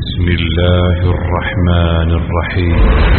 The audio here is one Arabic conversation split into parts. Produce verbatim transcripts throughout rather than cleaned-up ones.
بسم الله الرحمن الرحيم.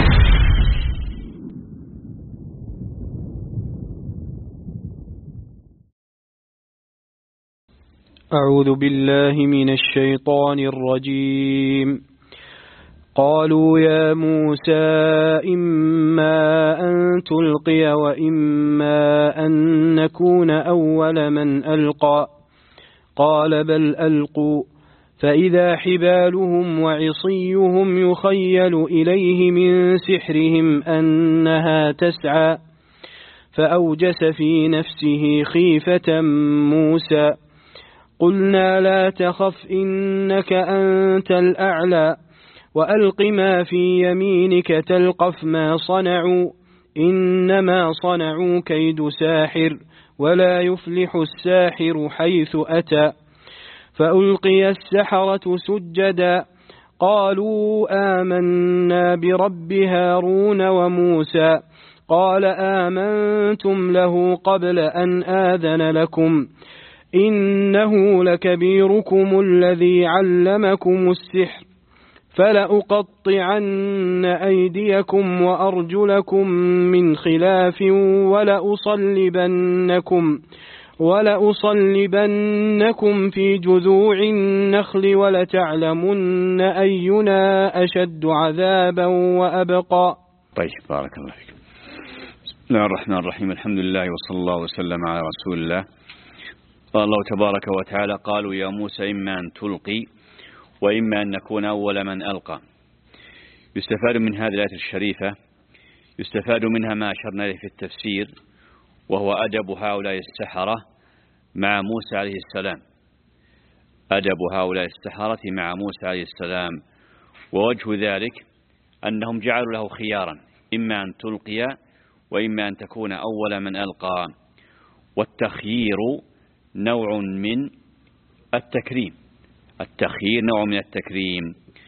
أعوذ بالله من الشيطان الرجيم. قالوا يا موسى إما أن تلقي وإما أن نكون أول من ألقى قال بل ألقوا فإذا حبالهم وعصيهم يخيل إليه من سحرهم أنها تسعى فأوجس في نفسه خيفة موسى قلنا لا تخف إنك أنت الأعلى وألق ما في يمينك تلقف ما صنعوا إنما صنعوا كيد ساحر ولا يفلح الساحر حيث أتى فألقي السحرة سجدا قالوا آمنا برب هارون وموسى قال آمنتم له قبل أن آذن لكم إنه لكبيركم الذي علمكم السحر فلأقطعن أيديكم وأرجلكم من خلاف ولأصلبنكم ولأصلبنكم في جذوع النخل ولتعلمن أينا أشد عذابا وأبقى. طيب بارك الله فيكم. بسم الله الرحمن الرحيم. الحمد لله وصلى الله وسلم على رسول الله. قال الله تبارك وتعالى قالوا يا موسى إما أن تلقي وإما أن نكون أول من ألقى. يستفاد من هذه الآية الشريفة يستفاد منها ما أشرنا إليه في التفسير، وهو أدب هؤلاء السحرة مع موسى عليه السلام. أدب هؤلاء السحرة مع موسى عليه السلام، ووجه ذلك أنهم جعلوا له خيارا، إما أن تلقي وإما أن تكون أول من ألقى. والتخيير نوع من التكريم، التخيير نوع من التكريم،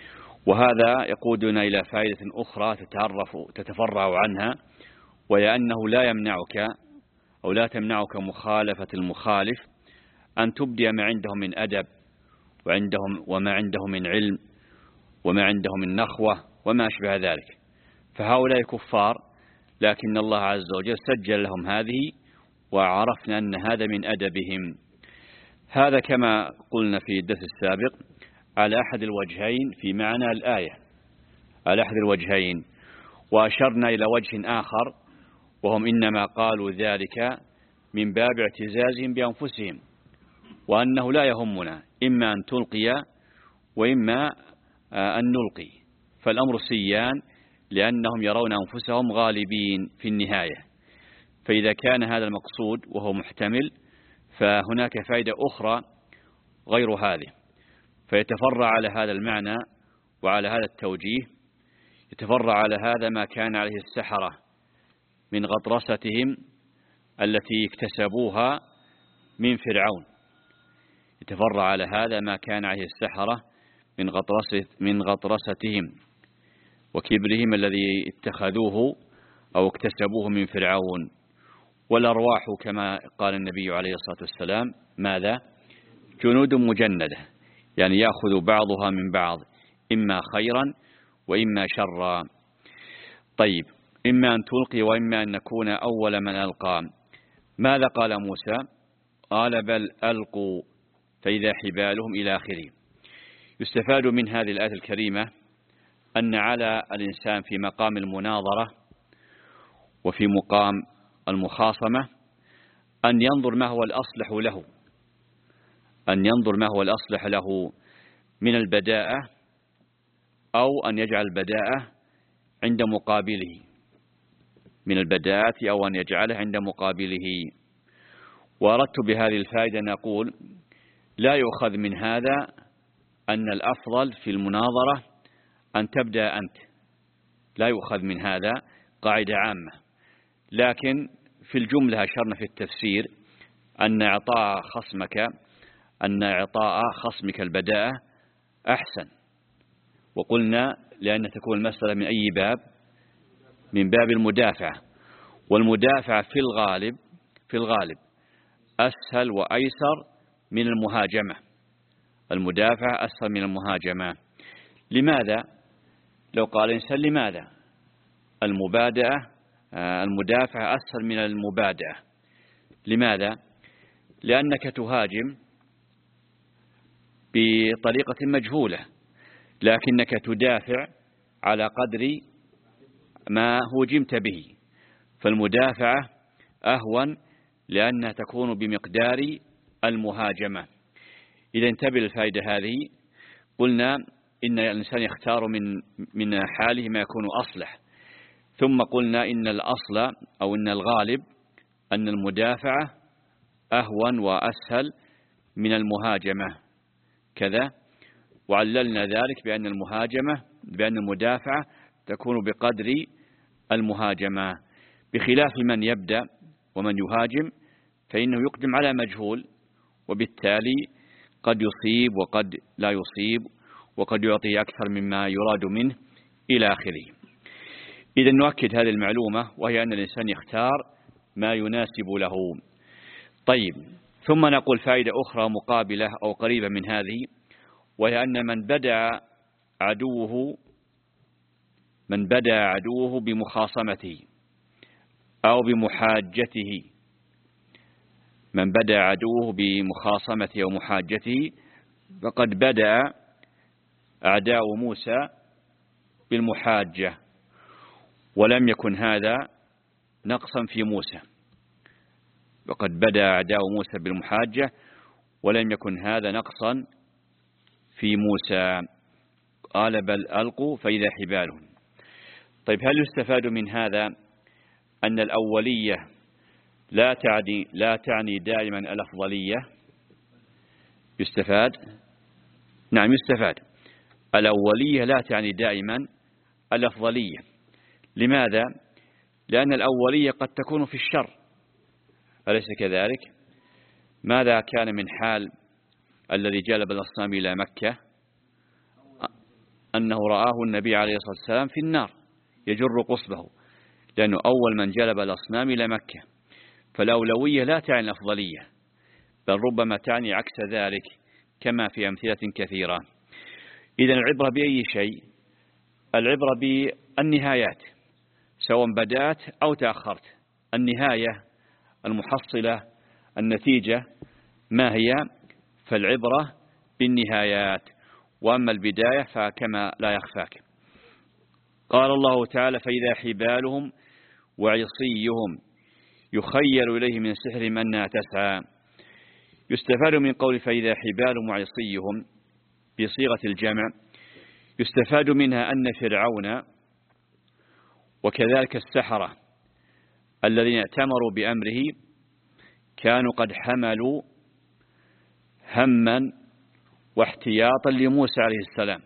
وهذا يقودنا إلى فائدة أخرى تتعرف تتفرع عنها، وهي أنه لا يمنعك أو لا تمنعك مخالفة المخالف أن تبدي ما عندهم من أدب وعندهم وما عندهم من علم وما عندهم من نخوة وما أشبه ذلك. فهؤلاء كفار، لكن الله عز وجل سجل لهم هذه، وعرفنا أن هذا من أدبهم. هذا كما قلنا في الدرس السابق على أحد الوجهين في معنى الآية، على أحد الوجهين، وأشرنا إلى وجه آخر، وهم إنما قالوا ذلك من باب اعتزازهم بأنفسهم، وأنه لا يهمنا إما أن تلقي وإما أن نلقي، فالأمر سيان، لأنهم يرون أنفسهم غالبين في النهاية. فإذا كان هذا المقصود وهو محتمل، فهناك فائدة أخرى غير هذه، فيتفرع على هذا المعنى وعلى هذا التوجيه، يتفرع على هذا ما كان عليه السحرة من غطرستهم التي اكتسبوها من فرعون، يتفرع على هذا ما كان عليه السحرة من غطرسة من غطرستهم وكبرهم الذي اتخذوه أو اكتسبوه من فرعون. والأرواح كما قال النبي عليه الصلاة والسلام ماذا؟ جنود مجندة، يعني يأخذ بعضها من بعض، إما خيرا وإما شرا. طيب، إما أن تلقي وإما أن نكون أول من ألقى. ماذا قال موسى؟ قال بل ألقوا فإذا حبالهم إلى آخره. يستفاد من هذه الآية الكريمة أن على الإنسان في مقام المناظرة وفي مقام المخاصمة أن ينظر ما هو الأصلح له، أن ينظر ما هو الأصلح له من البداءة، أو أن يجعل البداءة عند مقابله، من البداءة أو أن يجعله عند مقابله. وأردت بهذه الفائدة أن أقول لا يؤخذ من هذا أن الأفضل في المناظرة أن تبدأ أنت، لا يؤخذ من هذا قاعدة عامة، لكن في الجملة أشرنا في التفسير أن إعطاء خصمك أن إعطاء خصمك البداءة أحسن، وقلنا لأن تكون المسألة من أي باب؟ من باب المدافعة، والمدافعة في الغالب في الغالب أسهل وأيسر من المهاجمة، المدافعة أسهل من المهاجمة، لماذا؟ لو قال الإنسان لماذا؟ المبادئة المدافعة أسهل من المبادئة. لماذا؟ لأنك تهاجم بطريقة مجهولة، لكنك تدافع على قدر ما هوجمت به، فالمدافعة أهون لأنها تكون بمقدار المهاجمة. إذا انتبه الفائدة هذه. قلنا إن الإنسان يختار من من حاله ما يكون أصلح، ثم قلنا إن الأصل أو إن الغالب أن المدافعة أهون وأسهل من المهاجمة كذا، وعللنا ذلك بأن المهاجمة بأن المدافعة تكون بقدر المهاجمة، بخلاف من يبدأ ومن يهاجم فإنه يقدم على مجهول، وبالتالي قد يصيب وقد لا يصيب، وقد يعطي أكثر مما يراد منه إلى آخره. إذا نؤكد هذه المعلومة، وهي أن الإنسان يختار ما يناسب له. طيب، ثم نقول فائدة أخرى مقابلة أو قريبة من هذه، وهي أن من بدأ عدوه من بدأ عدوه بمخاصمته أو بمحاجته من بدأ عدوه بمخاصمته أو محاجته فقد بدأ أعداء موسى بالمحاجة، ولم يكن هذا نقصا في موسى. وقد بدأ أعداء موسى بالمحاجة ولم يكن هذا نقصا في موسى. قال بل ألقوا فإذا حبالهم. طيب، هل يستفاد من هذا أن الأولية لا تعني لا تعني دائما الأفضلية؟ يستفاد؟ نعم يستفاد. الأولية لا تعني دائما الأفضلية. لماذا؟ لأن الأولية قد تكون في الشر، أليس كذلك؟ ماذا كان من حال الذي جلب الأصنام إلى مكة؟ أنه رآه النبي عليه الصلاة والسلام في النار يجر قصبه، لأنه أول من جلب الأصنام إلى مكة. فالأولوية لا تعني الأفضلية، بل ربما تعني عكس ذلك كما في أمثلة كثيرة. إذن العبرة بأي شيء؟ العبرة بالنهايات، سواء بدأت أو تأخرت. النهاية المحصلة النتيجة ما هي؟ فالعبرة بالنهايات، وأما البداية فكما لا يخفاك. قال الله تعالى فإذا حبالهم وعصيهم يخيل إليه من سحرهم أنها تسعى. يستفاد من قول فإذا حبالهم وعصيهم بصيغة الجمع، يستفاد منها أن فرعون وكذلك السحرة الذين ائتمروا بأمره كانوا قد حملوا هما واحتياطا لموسى عليه السلام.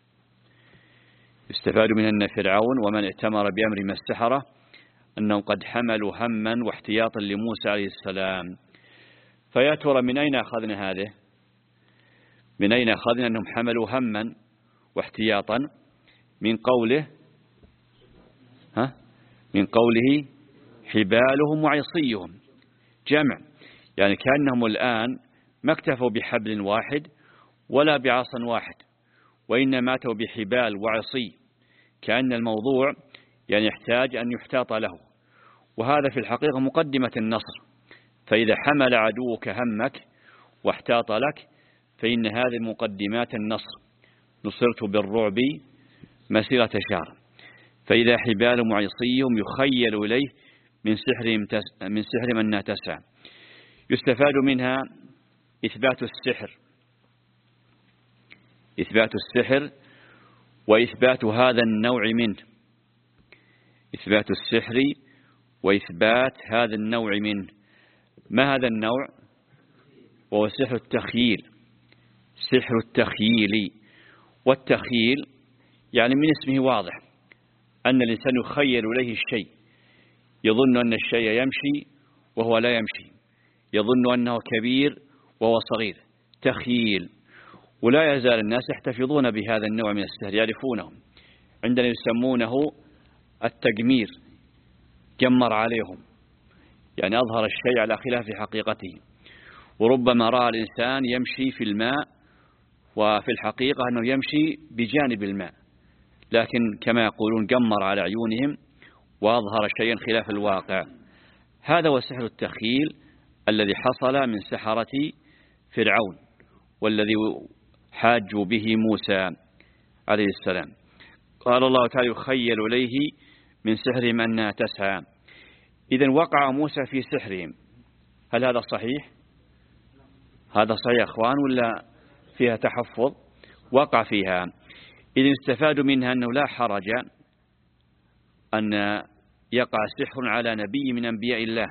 يستفاد من أن فرعون ومن ائتمر بأمر من السحرة أنهم قد حملوا هما واحتياطا لموسى عليه السلام. فيا ترى من أين أخذنا هذه؟ من أين أخذنا أنهم حملوا هما واحتياطا؟ من قوله ها من قوله حبالهم وعصيهم، جمع، يعني كأنهم الآن ما اكتفوا بحبل واحد ولا بعصا واحد، وإنما أتوا بحبال وعصي، كأن الموضوع يعني يحتاج أن يحتاط له. وهذا في الحقيقة مقدمة النصر. فإذا حمل عدوك همك واحتاط لك فإن هذه مقدمات النصر. نصرت بالرعب مسيرة شهر. فإذا حبالهم وعصيهم يخيل إليه من سحرهم تس... من سحرهم أنها تسعى. يستفاد منها إثبات السحر إثبات السحر وإثبات هذا النوع منه إثبات السحر وإثبات هذا النوع منه. ما هذا النوع؟ وهو سحر التخييل سحر التخييل. والتخييل يعني من اسمه واضح أن الإنسان يخيل إليه الشيء، يظن أن الشيء يمشي وهو لا يمشي، يظن أنه كبير وهو صغير. تخييل. ولا يزال الناس يحتفظون بهذا النوع من السحر، يعرفونه. عندنا يسمونه التجمير، جمر عليهم، يعني أظهر الشيء على خلاف حقيقته. وربما رأى الإنسان يمشي في الماء وفي الحقيقة أنه يمشي بجانب الماء، لكن كما يقولون قمر على عيونهم وأظهر شيئا خلاف الواقع. هذا هو سحر التخيل الذي حصل من سحرة فرعون، والذي حاجوا به موسى عليه السلام. قال الله تعالى: يخيل إليه من سحرهم أنها تسعى. إذن وقع موسى في سحرهم. هل هذا صحيح؟ هذا صحيح يا أخوان ولا فيها تحفظ؟ وقع فيها. إذن استفادوا منها أنه لا حرج أن يقع سحر على نبي من أنبياء الله،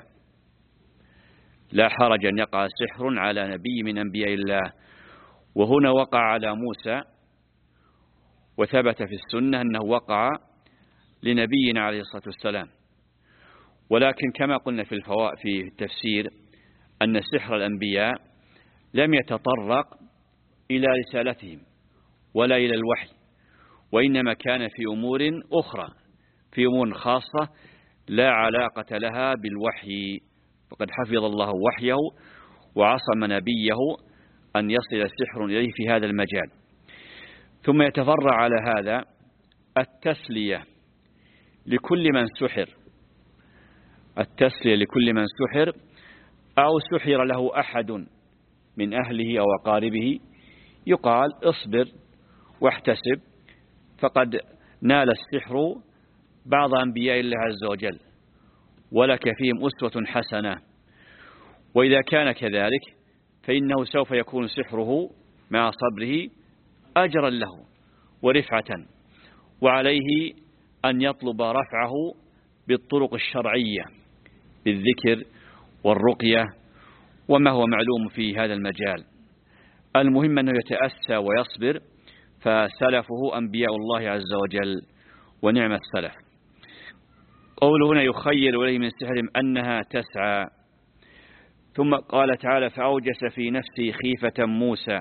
لا حرج أن يقع سحر على نبي من أنبياء الله. وهنا وقع على موسى، وثبت في السنة أنه وقع لنبينا عليه الصلاة والسلام. ولكن كما قلنا في الفوائد في التفسير أن سحر الأنبياء لم يتطرق إلى رسالتهم ولا إلى الوحي، وإنما كان في أمور أخرى، في أمور خاصة لا علاقة لها بالوحي. فقد حفظ الله وحيه وعصم نبيه أن يصل السحر إليه في هذا المجال. ثم يتفرع على هذا التسلية لكل من سحر، التسلية لكل من سحر أو سحر له أحد من أهله أو أقاربه، يقال: اصبر واحتسب، فقد نال السحر بعض أنبياء الله عز وجل ولك فيهم أسوة حسنة. وإذا كان كذلك فإنه سوف يكون سحره مع صبره أجرا له ورفعة، وعليه أن يطلب رفعه بالطرق الشرعية، بالذكر والرقية وما هو معلوم في هذا المجال. المهم أنه يتأسى ويصبر، فسلفه أنبياء الله عز وجل ونعم السلف. قوله هنا: يخيل إليه من سحرهم أنها تسعى. ثم قال تعالى: فأوجس في نفسه خيفة موسى.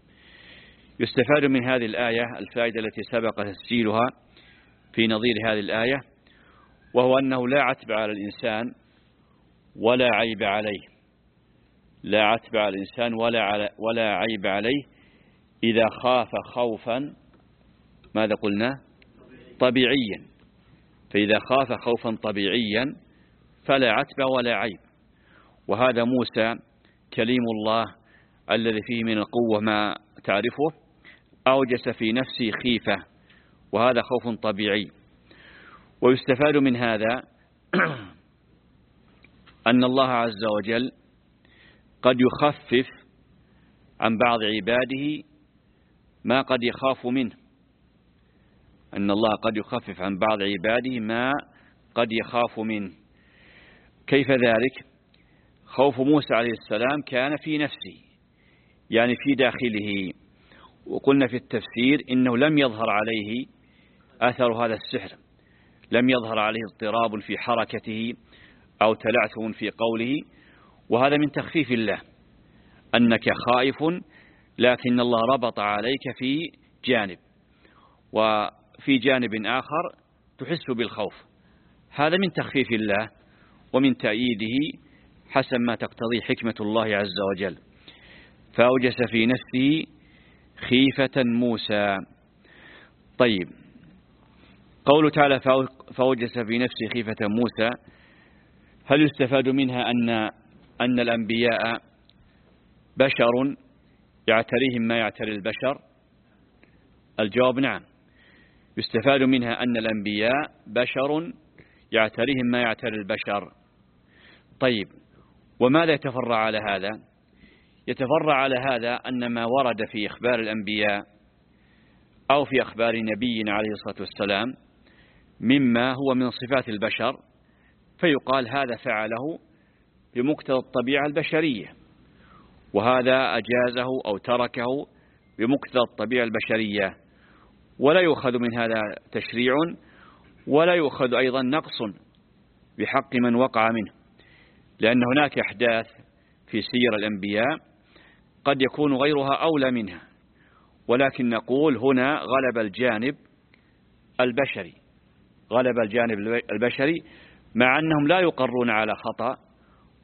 يستفاد من هذه الآية الفائدة التي سبق تسجيلها في نظير هذه الآية، وهو أنه لا عتب على الإنسان ولا عيب عليه، لا عتب على الإنسان ولا, على ولا عيب عليه إذا خاف خوفا ماذا قلنا؟ طبيعيا. فإذا خاف خوفا طبيعيا فلا عتب ولا عيب. وهذا موسى كليم الله الذي فيه من القوة ما تعرفه، أوجس في نفسه خيفة، وهذا خوف طبيعي. ويستفاد من هذا أن الله عز وجل قد يخفف عن بعض عباده ما قد يخاف منه، أن الله قد يخفف عن بعض عباده ما قد يخاف منه. كيف ذلك؟ خوف موسى عليه السلام كان في نفسه، يعني في داخله. وقلنا في التفسير إنه لم يظهر عليه أثر هذا السحر، لم يظهر عليه اضطراب في حركته أو تلعثم في قوله، وهذا من تخفيف الله، أنك خائف لكن الله ربط عليك في جانب، وفي جانب آخر تحس بالخوف. هذا من تخفيف الله ومن تأييده حسب ما تقتضي حكمة الله عز وجل. فأوجس في نفسه خيفة موسى. طيب، قوله تعالى فأوجس في نفسه خيفة موسى، هل يستفاد منها أن أن الأنبياء بشر يعتريهم ما يعتري البشر؟ الجواب نعم، يستفاد منها أن الأنبياء بشر يعتريهم ما يعتري البشر. طيب، وماذا يتفرع على هذا؟ يتفرع على هذا أن ما ورد في إخبار الأنبياء أو في أخبار نبينا عليه الصلاة والسلام مما هو من صفات البشر، فيقال هذا فعله بمقتضى الطبيعة البشرية، وهذا أجازه أو تركه بمقتضى الطبيعة البشرية، ولا يؤخذ من هذا تشريع ولا يؤخذ أيضا نقص بحق من وقع منه، لأن هناك أحداث في سير الأنبياء قد يكون غيرها أولى منها، ولكن نقول هنا غلب الجانب البشري، غلب الجانب البشري، مع أنهم لا يقرون على خطأ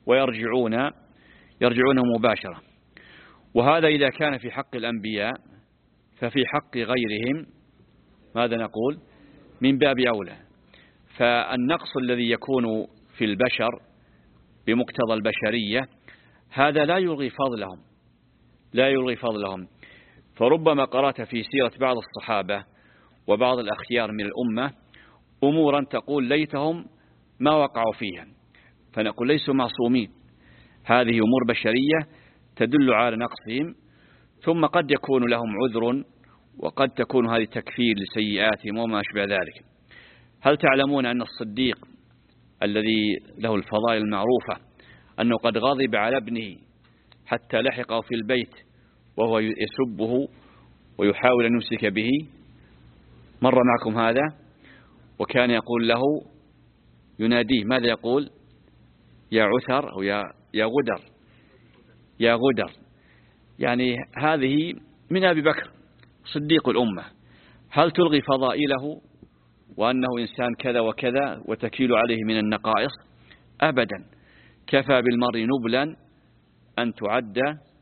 ويرجعون يرجعون مباشرة. وهذا إذا كان في حق الأنبياء ففي حق غيرهم ماذا نقول؟ من باب أولى. فالنقص الذي يكون في البشر بمقتضى البشرية هذا لا يلغي فضلهم لا يلغي فضلهم فربما قرأت في سيرة بعض الصحابة وبعض الأخيار من الأمة أمورا تقول ليتهم ما وقعوا فيها، فنقول ليسوا معصومين، هذه أمور بشرية تدل على نقصهم، ثم قد يكون لهم عذر وقد تكون هذه تكفير لسيئاتهم وما أشبه ذلك. هل تعلمون أن الصديق الذي له الفضائل المعروفة أنه قد غضب على ابنه حتى لحقه في البيت وهو يسبه ويحاول أن يمسك به؟ مر معكم هذا؟ وكان يقول له يناديه ماذا يقول؟ يا عثر أو يا يا غدر يا غدر. يعني هذه من أبي بكر صديق الأمة. هل تلغي فضائله وأنه إنسان كذا وكذا وتكيل عليه من النقائص؟ أبدا. كفى بالمرء نبلا أن تعد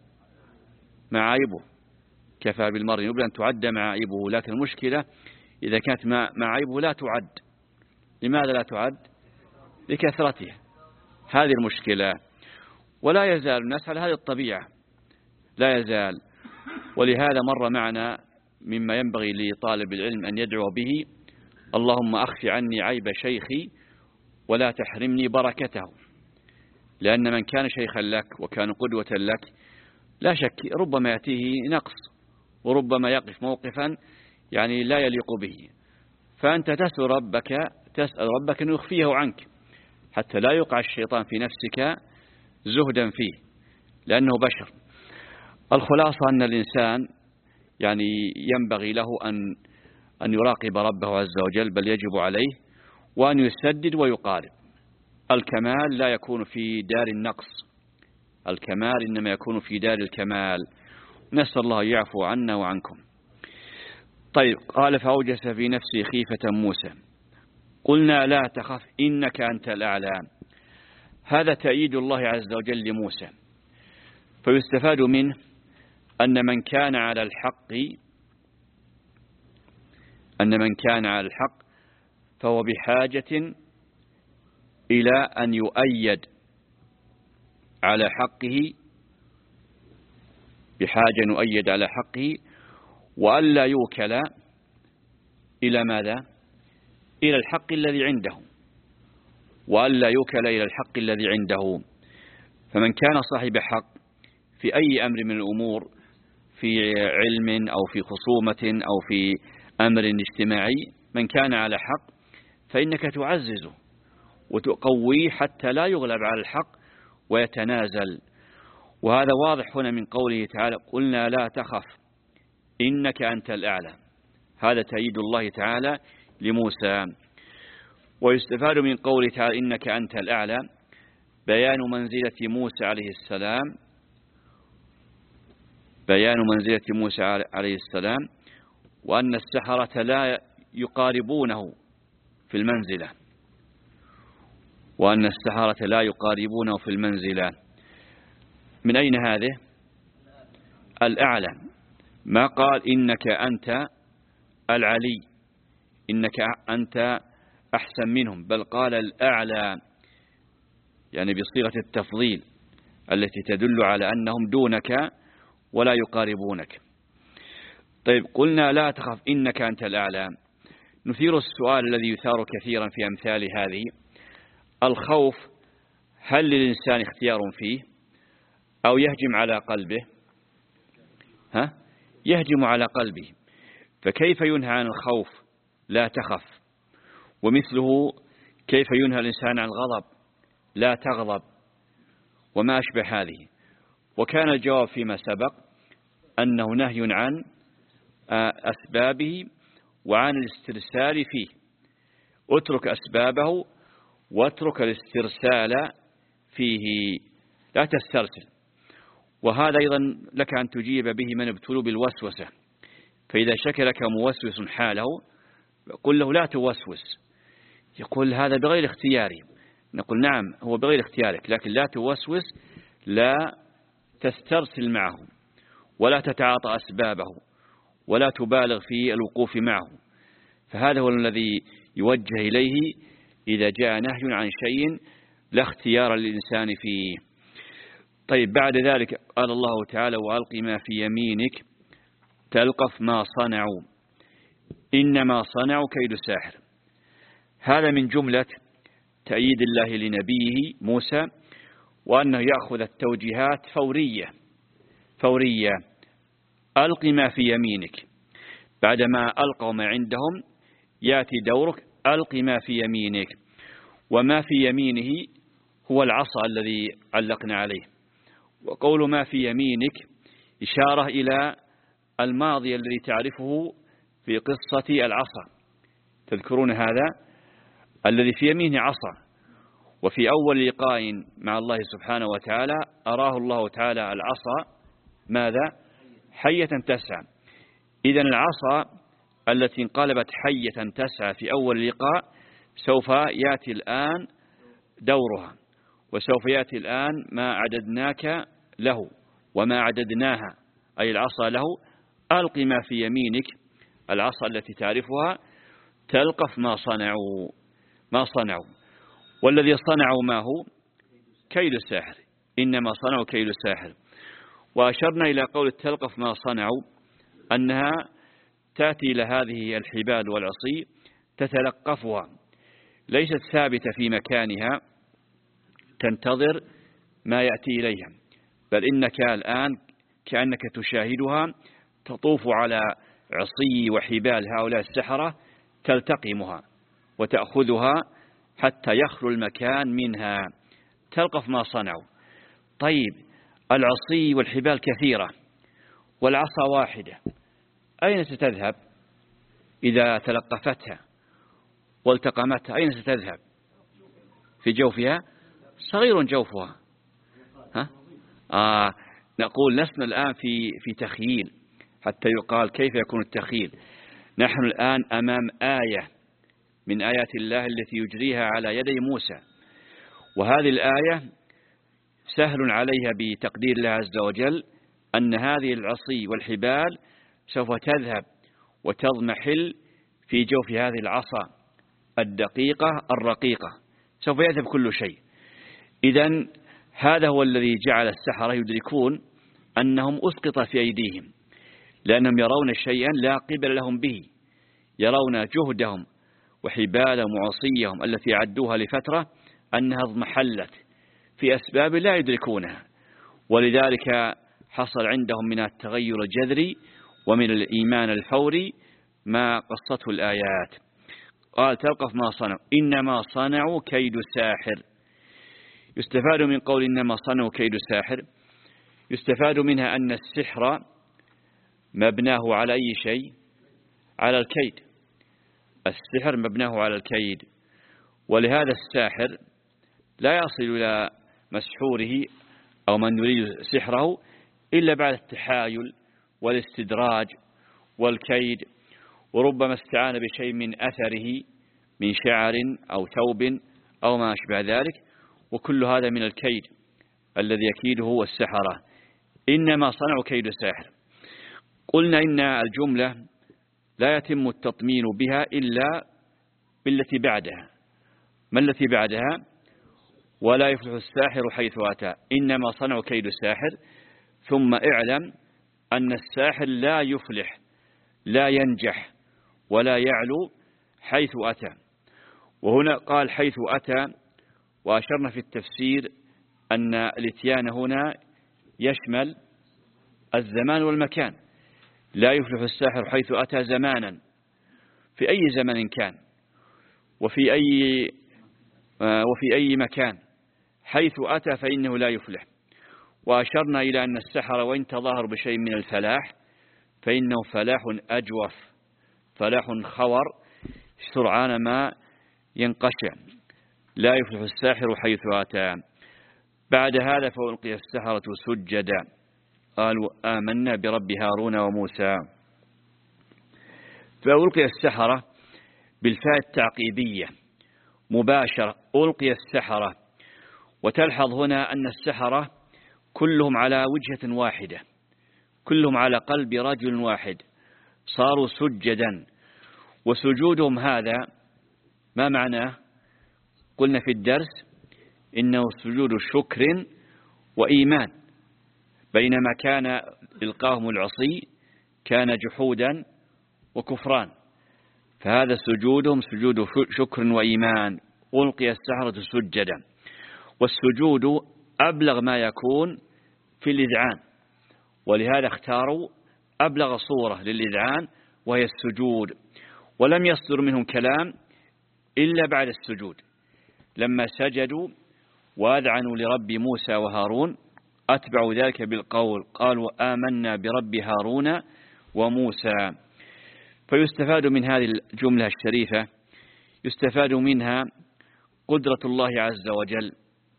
معايبه كفى بالمرء نبلا أن تعد معايبه. لكن المشكلة إذا كانت معايبه لا تعد. لماذا لا تعد؟ لكثرته. هذه المشكلة. ولا يزال الناس على هذه الطبيعة لا يزال. ولهذا مر معنا مما ينبغي لطالب العلم أن يدعو به: اللهم أخف عني عيب شيخي ولا تحرمني بركته. لأن من كان شيخا لك وكان قدوة لك لا شك ربما يأتيه نقص وربما يقف موقفا يعني لا يليق به، فأنت تسأل ربك تسأل ربك أن يخفيه عنك حتى لا يقع الشيطان في نفسك زهدا فيه، لأنه بشر. الخلاصة أن الإنسان يعني ينبغي له أن أن يراقب ربه عز وجل، بل يجب عليه وأن يسدد ويقارب. الكمال لا يكون في دار النقص، الكمال إنما يكون في دار الكمال. نسأل الله يعفو عنا وعنكم. طيب، قال: فأوجس في نفسي خيفة موسى قلنا لا تخف إنك أنت الأعلى. هذا تأييد الله عز وجل لموسى، فيستفاد منه أن من كان على الحق أن من كان على الحق فهو بحاجة إلى أن يؤيد على حقه، بحاجة أن يؤيد على حقه، وألا يوكل إلى ماذا؟ إلى الحق الذي عنده، وألا يوكل إلى الحق الذي عنده. فمن كان صاحب حق في أي أمر من الأمور، في علم أو في خصومة أو في أمر اجتماعي، من كان على حق فإنك تعززه وتقويه حتى لا يغلب على الحق ويتنازل. وهذا واضح هنا من قوله تعالى: قلنا لا تخف إنك أنت الأعلى. هذا تأييد الله تعالى لموسى. ويستفاد من قوله تعالى إنك أنت الأعلى بيان منزلة موسى عليه السلام بيان منزلة موسى عليه السلام وأن السحرة لا يقاربونه في المنزلة وأن السحرة لا يقاربونه في المنزلة. من أين هذه؟ الأعلى. ما قال إنك أنت العلي، إنك أنت أحسن منهم، بل قال الأعلى، يعني بصيغة التفضيل التي تدل على أنهم دونك ولا يقاربونك. طيب، قلنا لا تخف إنك أنت الأعلى. نثير السؤال الذي يثار كثيرا في أمثال هذه: الخوف هل للإنسان اختيار فيه أو يهجم على قلبه؟ ها؟ يهجم على قلبه. فكيف ينهى عن الخوف لا تخف؟ ومثله كيف ينهى الإنسان عن الغضب لا تغضب؟ وما أشبه هذه. وكان الجواب فيما سبق أنه نهي عن أسبابه وعن الاسترسال فيه. اترك أسبابه واترك الاسترسال فيه، لا تسترسل. وهذا أيضا لك أن تجيب به من ابتلوا بالوسوسة. فإذا شك لك موسوس حاله قل له لا توسوس. يقول هذا بغير اختياري. نقول نعم هو بغير اختيارك، لكن لا توسوس، لا تسترسل معه ولا تتعاطى أسبابه ولا تبالغ في الوقوف معه، فهذا هو الذي يوجه إليه إذا جاء نهي عن شيء لا اختيار للإنسان فيه. طيب بعد ذلك قال الله تعالى وألق ما في يمينك تلقف ما صنعوا إنما صنعوا كيد ساحر. هذا من جملة تأييد الله لنبيه موسى، وأنه يأخذ التوجيهات فورية فورية. ألق ما في يمينك، بعدما ألقوا ما عندهم يأتي دورك ألق ما في يمينك. وما في يمينه هو العصا الذي علقنا عليه، وقول ما في يمينك إشارة إلى الماضي الذي تعرفه في قصة العصا. تذكرون هذا الذي في يمينه عصا، وفي أول لقاء مع الله سبحانه وتعالى أراه الله تعالى العصا ماذا؟ حية تسعى. إذن العصا التي انقلبت حية تسعى في أول لقاء سوف يأتي الآن دورها، وسوف يأتي الآن ما عددناك له وما عددناها، أي العصا له. ألق ما في يمينك، العصا التي تعرفها، تلقف ما صنعوا ما صنعوا والذي صنعوا ما هو كيد الساحر، إنما صنعوا كيد الساحر. وأشرنا إلى قول تلقف ما صنعوا أنها تأتي إلى هذه الحبال والعصي تتلقفها، ليست ثابتة في مكانها تنتظر ما يأتي إليها، بل إنك الآن كأنك تشاهدها تطوف على عصي وحبال هؤلاء السحرة تلتقمها وتأخذها حتى يخلو المكان منها. تلقف ما صنعوا. طيب العصي والحبال كثيرة والعصا واحدة، أين ستذهب إذا تلقفتها والتقمتها؟ أين ستذهب؟ في جوفها؟ صغير جوفها. ها؟ آه نقول لسنا الآن في في تخييل حتى يقال كيف يكون التخييل. نحن الآن أمام آية من آيات الله التي يجريها على يدي موسى، وهذه الآية سهل عليها بتقدير الله عز وجل أن هذه العصي والحبال سوف تذهب وتضمحل في جوف هذه العصا الدقيقة الرقيقة، سوف يذهب كل شيء. إذن هذا هو الذي جعل السحرة يدركون أنهم أسقط في أيديهم، لأنهم يرون شيئا لا قبل لهم به، يرون جهدهم وحبالهم وعصيهم التي عدوها لفترة أنها اضمحلت في أسباب لا يدركونها، ولذلك حصل عندهم من التغير الجذري ومن الإيمان الفوري ما قصته الآيات. قال تلقف ما صنعوا إنما صنعوا كيد ساحر. يستفاد من قول إنما صنعوا كيد ساحر، يستفاد منها أن السحر مبناه على أي شيء؟ على الكيد. السحر مبناه على الكيد، ولهذا الساحر لا يصل إلى مسحوره أو من يريد سحره إلا بعد التحايل والاستدراج والكيد، وربما استعان بشيء من أثره من شعر أو ثوب أو ما أشبه ذلك، وكل هذا من الكيد الذي يكيده هو السحرة. إنما صنعوا كيد ساحر. قلنا إن الجملة لا يتم التطمين بها إلا بالتي بعدها. ما التي بعدها؟ ولا يفلح الساحر حيث أتى، إنما صنعوا كيد ساحر. ثم اعلم أن الساحر لا يفلح، لا ينجح ولا يعلو حيث أتى. وهنا قال حيث أتى، وأشرنا في التفسير أن الاتيان هنا يشمل الزمان والمكان. لا يفلح الساحر حيث أتى زمانا، في أي زمن كان وفي أي وفي أي مكان، حيث أتى فإنه لا يفلح. وأشرنا إلى أن السحر وإن تظاهر بشيء من الفلاح فإنه فلاح أجوف، فلاح خور سرعان ما ينقشع. لا يفلح الساحر حيث أتى. بعد هذا فألقي السحرة سجدا قالوا آمنا برب هارون وموسى. فألقي السحرة بالفاء التعقيبية مباشرة، ألقي السحرة. وتلحظ هنا أن السحرة كلهم على وجهة واحدة، كلهم على قلب رجل واحد، صاروا سجدا. وسجودهم هذا ما معناه؟ قلنا في الدرس إنه سجود شكر وإيمان، بينما كان إلقاهم العصي كان جحودا وكفران. فهذا سجودهم سجود شكر وإيمان، ألقي السحرة سجدا. والسجود أبلغ ما يكون في الإذعان، ولهذا اختاروا أبلغ صورة للإذعان وهي السجود. ولم يصدر منهم كلام إلا بعد السجود، لما سجدوا وأذعنوا لرب موسى وهارون أتبعوا ذلك بالقول قالوا آمنا برب هارون وموسى. فيستفاد من هذه الجملة الشريفة، يستفاد منها قدرة الله عز وجل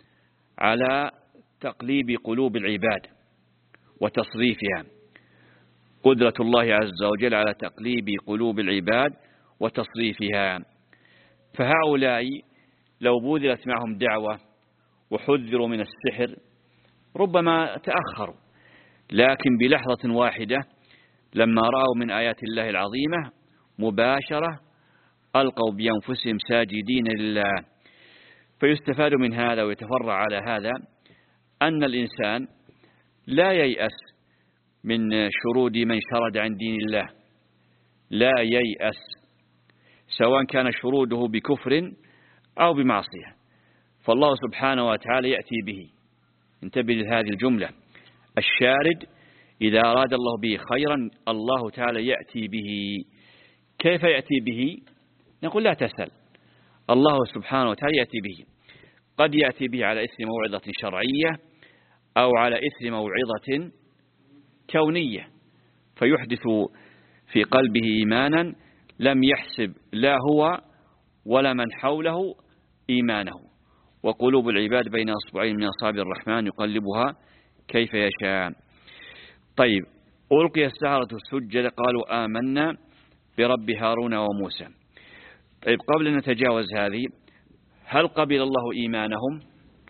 على تقليب قلوب العباد وتصريفها، قدرة الله عز وجل على تقليب قلوب العباد وتصريفها. فهؤلاء لو بذلت معهم دعوة وحذروا من السحر ربما تأخروا، لكن بلحظة واحدة لما رأوا من آيات الله العظيمة مباشرة ألقوا بأنفسهم ساجدين لله. فيستفاد من هذا ويتفرع على هذا أن الإنسان لا ييأس من شرود من شرد عن دين الله، لا ييأس، سواء كان شروده بكفر أو بمعصية، فالله سبحانه وتعالى يأتي به. انتبه لهذه الجملة، الشارد إذا أراد الله به خيرا الله تعالى يأتي به. كيف يأتي به؟ نقول لا تسأل، الله سبحانه وتعالى يأتي به. قد يأتي به على إثر موعظة شرعية أو على إثر موعظة كونية، فيحدث في قلبه إيمانا لم يحسب لا هو ولا من حوله إيمانه. وقلوب العباد بين أصبعين من أصابع الرحمن يقلبها كيف يشاء. طيب، ألقي السحرة سجدا قالوا آمنا برب هارون وموسى. طيب، قبل أن نتجاوز هذه، هل قبل الله إيمانهم؟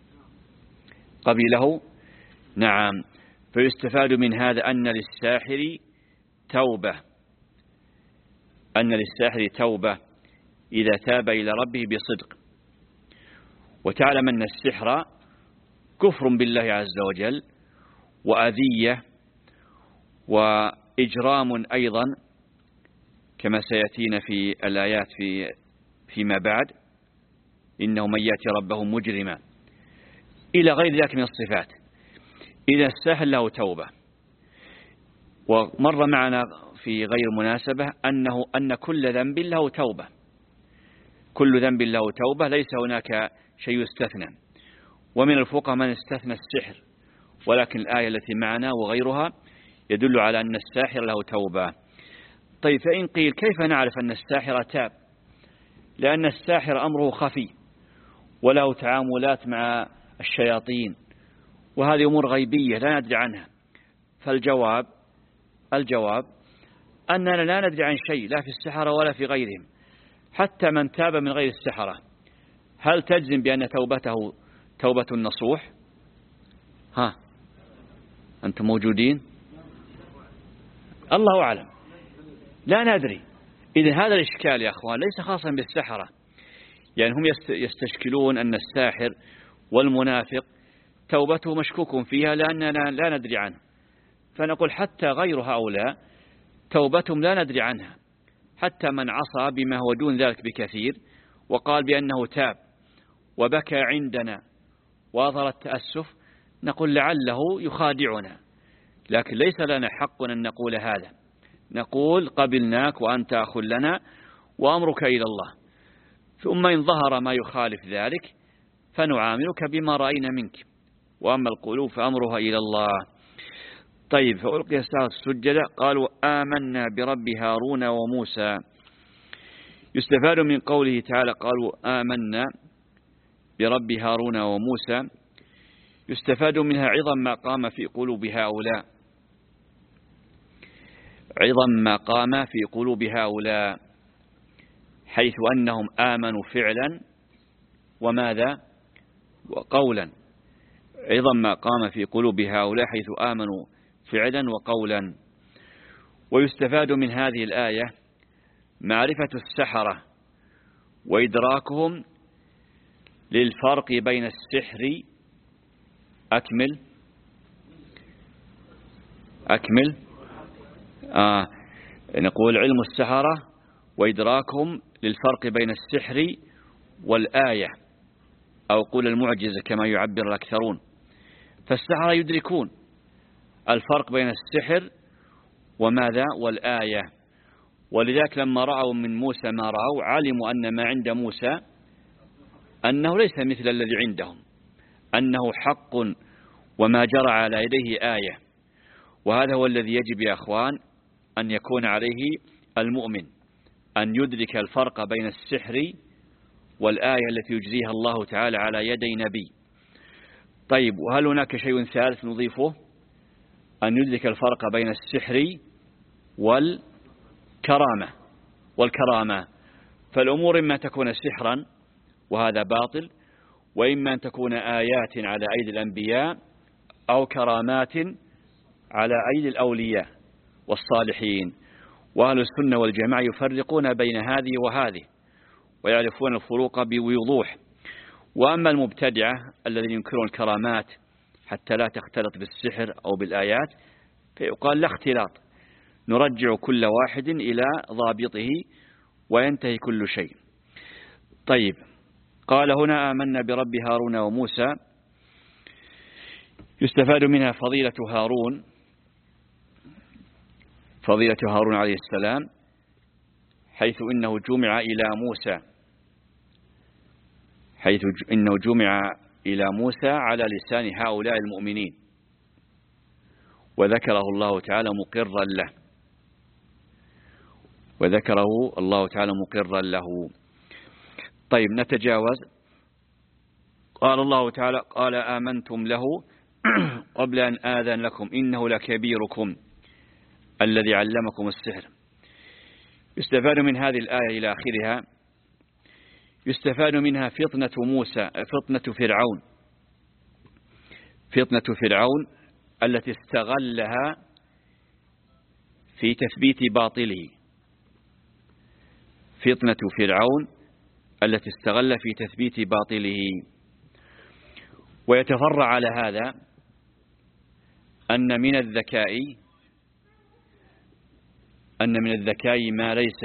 قبله؟ نعم. فيستفاد من هذا أن للساحر توبة، أن للساحر توبة إذا تاب إلى ربه بصدق. وتعلم أن السحر كفر بالله عز وجل وأذية وإجرام أيضا، كما سيأتينا في الآيات في فيما بعد، إنه من يأتي ربه مجرما إلى غير ذلك من الصفات. إذا الساحر له توبة. ومر معنا في غير مناسبة أنه أن كل ذنب له توبة، كل ذنب له توبة، ليس هناك شيء يستثنى. ومن الفقهاء من استثنى السحر، ولكن الآية التي معنا وغيرها يدل على أن الساحر له توبة. طيب، فإن قيل كيف نعرف أن الساحر تاب؟ لأن الساحر أمره خفي وله تعاملات مع الشياطين، وهذه أمور غيبية لا ندري عنها. فالجواب الجواب أننا لا ندري عن شيء لا في السحرة ولا في غيرهم. حتى من تاب من غير السحرة، هل تجزم بأن توبته توبة نصوح؟ ها، أنتم موجودين؟ الله أعلم، لا ندري. إذن هذا الإشكال يا أخوان ليس خاصا بالسحرة، يعني هم يستشكلون أن الساحر والمنافق توبته مشكوك فيها لأننا لا ندري عنه. فنقول حتى غير هؤلاء توبتهم لا ندري عنها، حتى من عصى بما هو دون ذلك بكثير وقال بأنه تاب وبكى عندنا وأظهر التأسف، نقول لعله يخادعنا، لكن ليس لنا حق أن نقول هذا. نقول قبلناك وأنت أخ لنا وأمرك إلى الله، ثم إن ظهر ما يخالف ذلك فنعاملك بما رأينا منك، وأما القلوب فأمرها إلى الله. طيب، فألقي السحرة سجدا قالوا آمنا برب هارون وموسى. يستفاد من قوله تعالى قالوا آمنا برب هارون وموسى، يستفاد منها عظم ما قام في قلوب هؤلاء، عظم ما قام في قلوب هؤلاء، حيث أنهم آمنوا فعلا وماذا؟ وقولا. عظم ما قام في قلوب هؤلاء حيث آمنوا فعلا وقولا. ويستفاد من هذه الآية معرفة السحرة وإدراكهم للفرق بين السحر أكمل أكمل آه نقول علم السحرة وإدراكهم للفرق بين السحر والآية أو قول المعجزة كما يعبر الأكثرون. فالسحرة يدركون الفرق بين السحر وماذا والآية، ولذلك لما رأوا من موسى ما رأوا علموا أن ما عند موسى أنه ليس مثل الذي عندهم، أنه حق وما جرى على يديه آية. وهذا هو الذي يجب يا أخوان أن يكون عليه المؤمن، أن يدرك الفرق بين السحر والآية التي يجزيها الله تعالى على يدي نبي. طيب، وهل هناك شيء ثالث نضيفه؟ أن يدرك الفرق بين السحر والكرامة والكرامة فالأمور إما تكون سحرا وهذا باطل، وإما أن تكون آيات على أيدي الأنبياء أو كرامات على أيدي الأولياء والصالحين. وأهل السنة والجماعة يفرقون بين هذه وهذه ويعرفون الفروق بوضوح. وأما المبتدعة الذين ينكرون الكرامات حتى لا تختلط بالسحر أو بالآيات فيقال لا اختلاط، نرجع كل واحد إلى ضابطه وينتهي كل شيء. طيب، قال هنا آمنا برب هارون وموسى. يستفاد منها فضيلة هارون فضيلة هارون عليه السلام، حيث إنه جمع إلى موسى حيث إنه جمع إلى موسى على لسان هؤلاء المؤمنين، وذكره الله تعالى مقرا له وذكره الله تعالى مقرا له. طيب، نتجاوز. قال الله تعالى: قال آمنتم له قبل أن آذن لكم إنه لكبيركم الذي علمكم السحر. يستفاد من هذه الآية إلى آخرها، يستفاد منها فطنة موسى فطنة فرعون فطنة فرعون التي استغلها في تثبيت باطله فطنة فرعون التي استغل في تثبيت باطله. ويتفرع على هذا أن من الذكاء أن من الذكاء ما ليس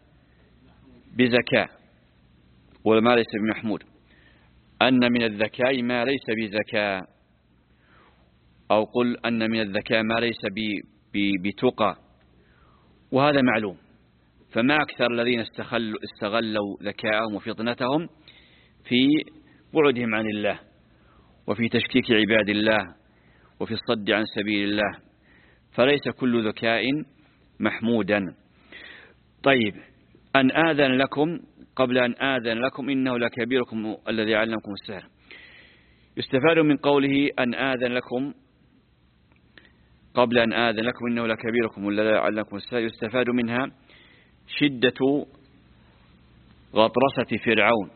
بذكاء وما ليس بمحمود، أن من الذكاء ما ليس بذكاء، أو قل أن من الذكاء ما ليس بتقى، وهذا معلوم. فما أكثر الذين استغلوا, استغلوا ذكاءهم وفطنتهم في بعدهم عن الله وفي تشكيك عباد الله وفي الصد عن سبيل الله، فليس كل ذكاء محمودا. طيب، أن آذن لكم قبل أن آذن لكم إنه لكبيركم الذي علمكم السحر. يستفاد من قوله أن آذن لكم قبل أن آذن لكم إنه لكبيركم الذي علمكم السحر، يستفاد منها شدة غطرسة فرعون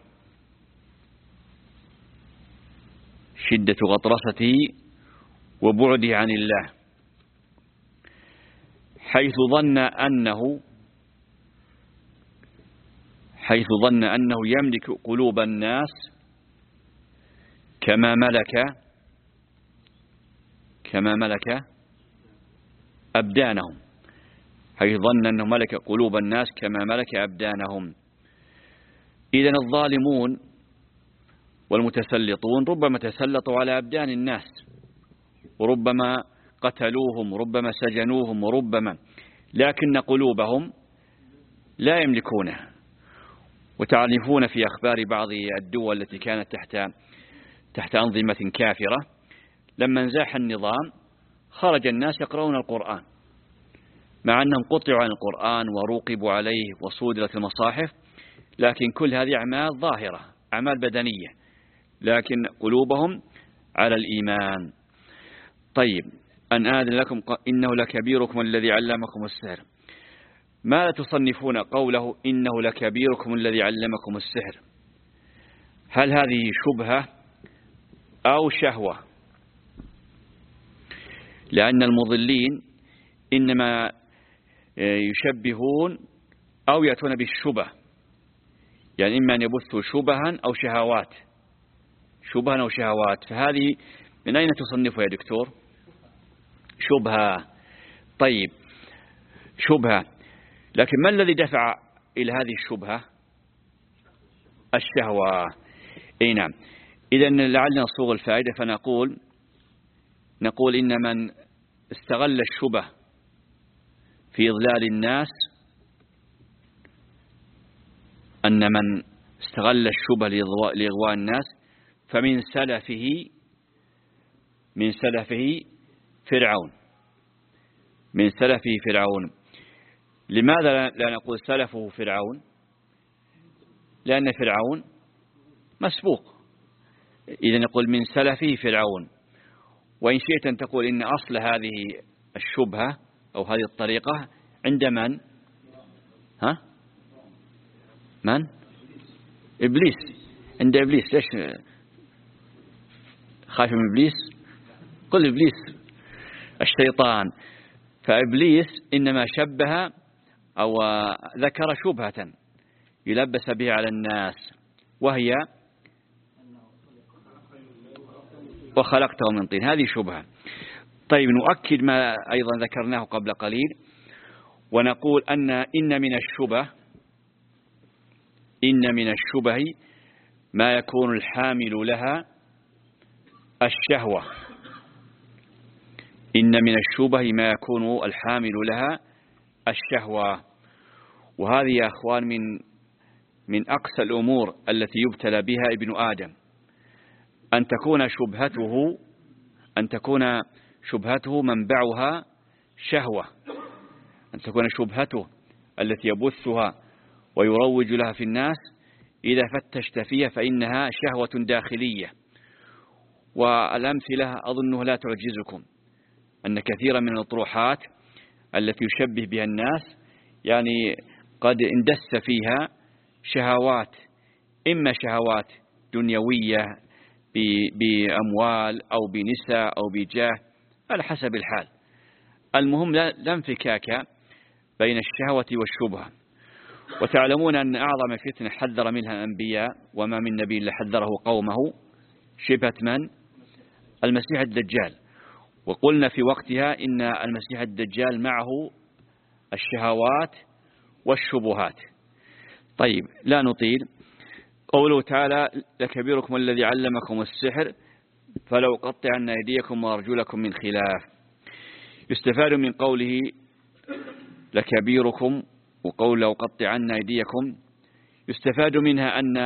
شدة غطرسته وبعده عن الله، حيث ظن أنه حيث ظن أنه يملك قلوب الناس كما ملك كما ملك أبدانهم حيث ظن أنه ملك قلوب الناس كما ملك أبدانهم. إذن الظالمون والمتسلطون ربما تسلطوا على أبدان الناس، وربما قتلوهم وربما سجنوهم وربما، لكن قلوبهم لا يملكونها. وتعرفون في أخبار بعض الدول التي كانت تحت تحت أنظمة كافرة، لما انزاح النظام خرج الناس يقرؤون القرآن مع أنهم قطعوا عن القرآن وروقبوا عليه وصودرت المصاحف، لكن كل هذه أعمال ظاهرة، أعمال بدنية، لكن قلوبهم على الإيمان. طيب، أن آذن لكم إنه لكبيركم الذي علمكم السحر. ما تصنفون قوله إنه لكبيركم الذي علمكم السحر؟ هل هذه شبهة أو شهوة؟ لأن المضلين إنما يشبهون أو يأتون بالشبه، يعني إما أن يبثوا شبها أو شهوات، شبها أو شهوات. فهذه من أين تصنفها يا دكتور؟ شبهة. طيب شبهة، لكن ما الذي دفع إلى هذه الشبهة؟ الشهوة. أي نعم. إذن لعلنا نصوغ الفائدة فنقول نقول إن من استغل الشبه في إضلال الناس، أن من استغل الشبه لإغواء الناس فمن سلفه من سلفه فرعون من سلفه فرعون. لماذا لا نقول سلفه فرعون؟ لأن فرعون مسبوق، إذا نقول من سلفه فرعون. وإن شئت أن تقول إن أصل هذه الشبهة أو هذه الطريقة عند من؟ ها؟ من؟ إبليس. عند إبليس. ليش خايف من إبليس؟ قل إبليس الشيطان. فإبليس إنما شبه أو ذكر شبهة يلبس بها على الناس، وهي وخلقته من طين. هذه شبهة. طيب نؤكد ما أيضا ذكرناه قبل قليل ونقول أن إن من الشبه إن من الشبه ما يكون الحامل لها الشهوة. إن من الشبه ما يكون الحامل لها الشهوة. وهذه يا أخوان من من أقسى الأمور التي يبتلى بها ابن آدم، أن تكون شبهته أن تكون شبهته منبعها شهوة، أن تكون شبهته التي يبثها ويروج لها في الناس إذا فتشت فيها فإنها شهوة داخلية. والأمثلة أظنه لا تعجزكم، أن كثيرا من الأطروحات التي يشبه بها الناس يعني قد اندس فيها شهوات، إما شهوات دنيوية بأموال أو بنساء أو بجاه على حسب الحال. المهم لا انفكاك بين الشهوة والشبهة. وتعلمون أن أعظم فتنة حذر منها الأنبياء، وما من نبي إلا حذره قومه، شبهة من؟ المسيح الدجال. وقلنا في وقتها إن المسيح الدجال معه الشهوات والشبهات. طيب لا نطيل. قوله تعالى لكبيركم الذي علمكم السحر فلو قطعن أيديكم وأرجلكم من خلاف. يستفاد من قوله لكبيركم وقول لو قطعن أيديكم، يستفاد منها أن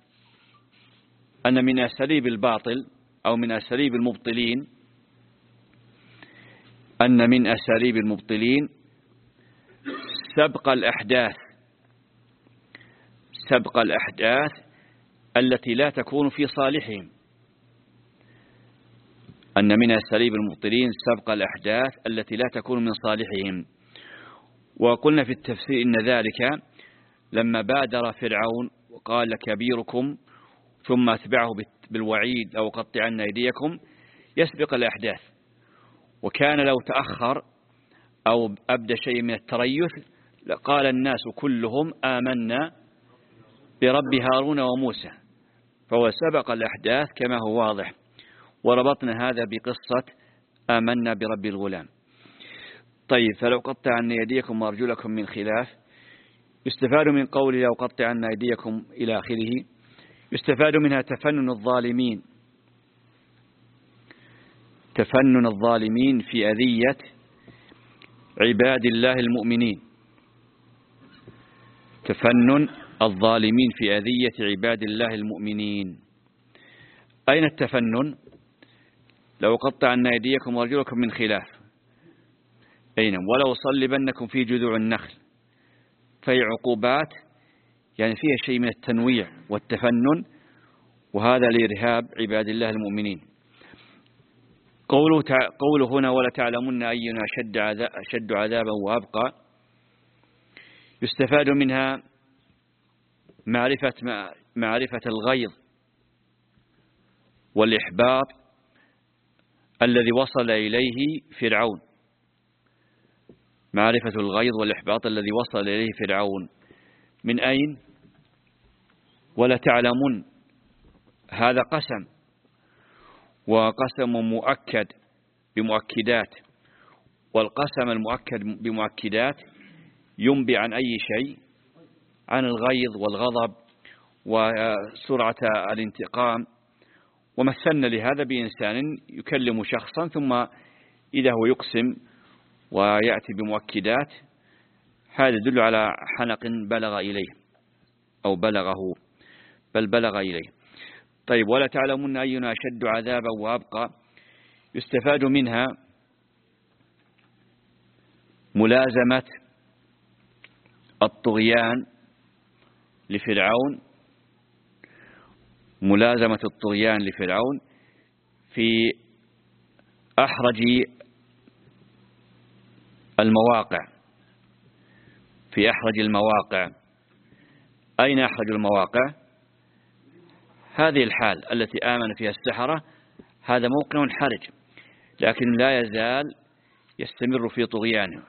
أن من أساليب الباطل أو من أساليب المبطلين أن من أساليب المبطلين سبق الأحداث سبق الأحداث التي لا تكون في صالحهم. أن من أساليب المبطلين سبق الأحداث التي لا تكون من صالحهم. وقلنا في التفسير إن ذلك لما بادر فرعون وقال لكبيركم ثم أتبعه بالوعيد لو قطعن أيديكم يسبق الأحداث. وكان لو تأخر أو أبدى شيء من التريث لقال الناس كلهم آمنا برب هارون وموسى، فهو سبق الأحداث كما هو واضح. وربطنا هذا بقصة آمنا برب الغلام. طيب فلو قطعن أيديكم وأرجلكم من خلاف، يستفاد من قول لو قطعن أيديكم إلى آخره، يستفاد منها تفنن الظالمين تفنن الظالمين في أذية عباد الله المؤمنين تفنن الظالمين في أذية عباد الله المؤمنين. أين التفنن؟ لو قطعن أيديكم وأرجلكم من خلاف، أين؟ ولو صلبنكم في جذوع النخل. فهي عقوبات يعني فيها شيء من التنويع والتفنن، وهذا لإرهاب عباد الله المؤمنين. قوله, قوله هنا ولا تعلمن أينا أشد عذاب أشد عذابا وأبقى، يستفاد منها معرفة معرفة الغيظ والإحباط الذي وصل إليه فرعون. معرفة الغيظ والإحباط الذي وصل إليه فرعون. من أين؟ ولا تعلمن، هذا قسم، وقسم مؤكد بمؤكدات، والقسم المؤكد بمؤكدات ينبئ عن أي شيء، عن الغيظ والغضب وسرعة الانتقام. ومثلنا لهذا بإنسان يكلم شخصا ثم إذا هو يقسم ويأتي بمؤكدات، هذا يدل على حنق بلغ إليه أو بلغه بل بلغ إليه. طيب، ولا تعلمون أينا أشد عذابا وأبقى، يستفاد منها ملازمة الطغيان لفرعون ملازمة الطغيان لفرعون في أحرج المواقع في أحرج المواقع أين أحرج المواقع؟ هذه الحال التي آمن فيها السحرة، هذا موقع حرج، لكن لا يزال يستمر في طغيانه.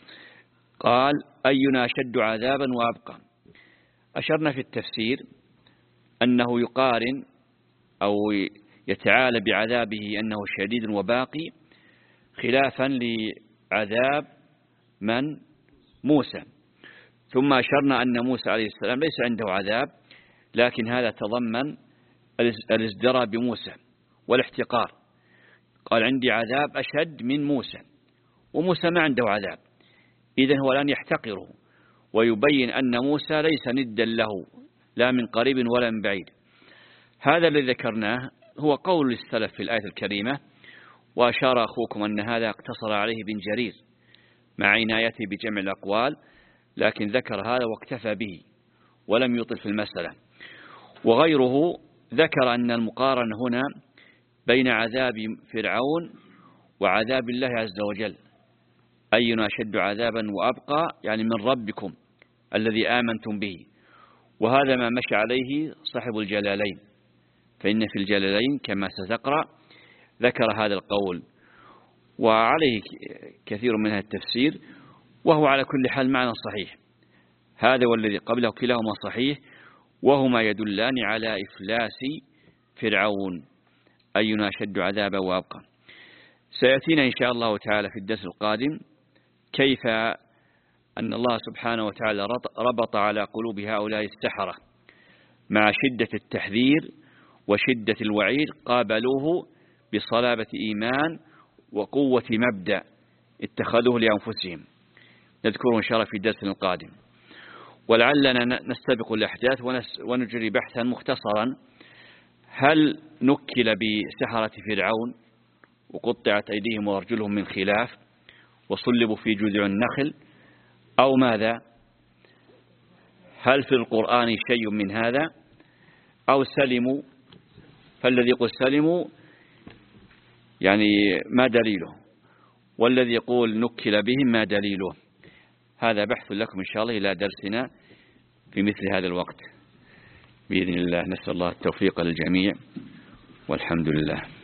قال أينا أشد عذابا وأبقى. أشرنا في التفسير أنه يقارن أو يتعالى بعذابه أنه شديد وباقي، خلافا لعذاب من؟ موسى. ثم أشرنا أن موسى عليه السلام ليس عنده عذاب، لكن هذا تضمن الازدراء بموسى والاحتقار. قال عندي عذاب أشد من موسى، وموسى ما عنده عذاب، إذن هو الآن يحتقره ويبين أن موسى ليس ندا له لا من قريب ولا من بعيد. هذا الذي ذكرناه هو قول السلف في الآية الكريمة، وأشار أخوكم أن هذا اقتصر عليه بن جرير مع عنايته بجمع الأقوال، لكن ذكر هذا واكتفى به ولم يطل في المسألة. وغيره ذكر أن المقارن هنا بين عذاب فرعون وعذاب الله عز وجل، أينا أشد عذابا وأبقى، يعني من ربكم الذي آمنتم به. وهذا ما مشى عليه صاحب الجلالين، فإن في الجلالين كما ستقرأ ذكر هذا القول، وعليه كثير من التفسير، وهو على كل حال معنى صحيح. هذا والذي قبله كلاهما صحيح، وهما يدلان على إفلاس فرعون، أينا أشد عذابا وأبقى. سيأتينا إن شاء الله تعالى في الدرس القادم كيف أن الله سبحانه وتعالى ربط على قلوب هؤلاء السحرة مع شدة التحذير وشدة الوعيد، قابلوه بصلابة إيمان وقوة مبدأ اتخذوه لأنفسهم. نذكره إن شاء الله في الدرس القادم. ولعلنا نستبق الأحداث ونجري بحثا مختصرا، هل نكل بسحرة فرعون وقطعت أيديهم وأرجلهم من خلاف وصلبوا في جذوع النخل، أو ماذا؟ هل في القرآن شيء من هذا أو سلموا؟ فالذي يقول سلموا يعني ما دليله، والذي يقول نكل بهم ما دليله؟ هذا بحث لكم إن شاء الله إلى درسنا في مثل هذا الوقت بإذن الله. نسأل الله التوفيق للجميع، والحمد لله.